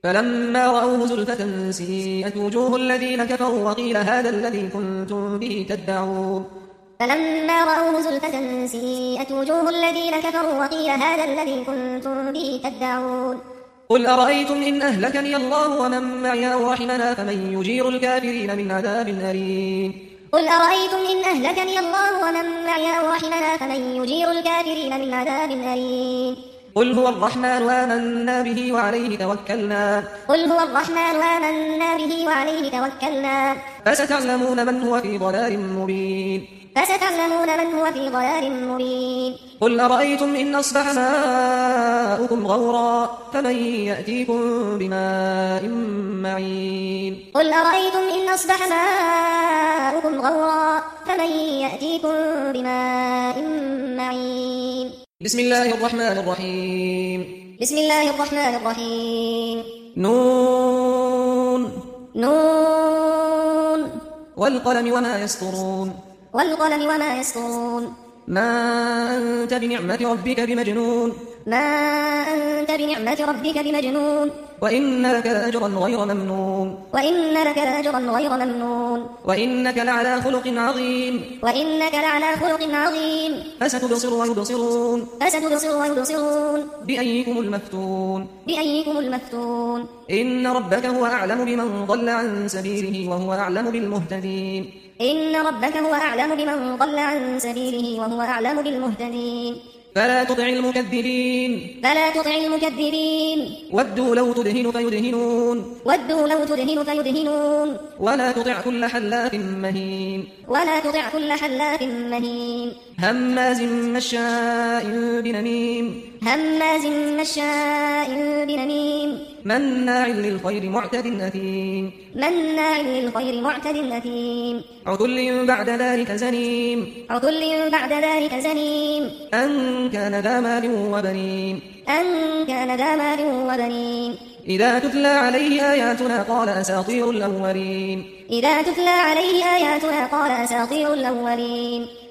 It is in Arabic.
فلما رأوه زلفة سيئت وجوه الذين كفروا وقيل هذا الذي كنتم به تدعون فلما رأوه زلفة سيئت وجوه الذين كفروا وقيل هذا الذي كنتم به تدعون قل أرأيتم إن أهلكني الله ومن معي أو رحمنا فمن يجير الكافرين من عذاب أليم قل أرأيتم إن أهلكني الله ومن معي أو رحمنا فمن يجير الكافرين من عذاب أليم قل هو الرحمن آمنا به وعليه توكلنا قل هو الرحمن آمنا به وعليه توكلنا فستعلمون من هو في ضلال مبين فستعلمون من هو في ضلال مبين قل أرأيتم إن أصبح ماؤكم غورا فمن يأتيكم بماء معين قل أرأيتم إن أصبح ماؤكم غورا فمن يأتيكم بماء معين بسم الله الرحمن الرحيم بسم الله الرحمن الرحيم نون نون والقلم وما يسطرون والقلم وما يسطرون ما أنت بنعمة ربك بمجنون ما أنت بنعمة ربك بمجنون وإن لك لأجرا غير ممنون وإن لك لأجرا غير ممنون وإنك لعلى خلق عظيم وإنك لعلى خلق عظيم فستبصر ويبصرون فستبصر ويبصرون بأيكم المفتون بأيكم المفتون إن ربك هو أعلم بمن ضل عن سبيله وهو أعلم بالمهتدين إن ربك هو أعلم بمن ضل عن سبيله وهو أعلم بالمهتدين فلا تطع المكذبين فلا تطع المكذبين ودوا لو تدهن فيدهنون ودوا لو تدهن فيدهنون ولا تطع كل حلاف مهين ولا تطع كل حلاف مهين هماز مشاء بنميم هماز مشاء بنميم مناع للخير معتد أثيم مناع للخير معتد أثيم عتل بعد ذلك زنيم عتل بعد ذلك زنيم أن كان ذا مال وبنين أن كان ذا مال وبنين إذا تتلى عليه آياتنا قال أساطير الأولين إذا تتلى عليه آياتنا قال أساطير الأولين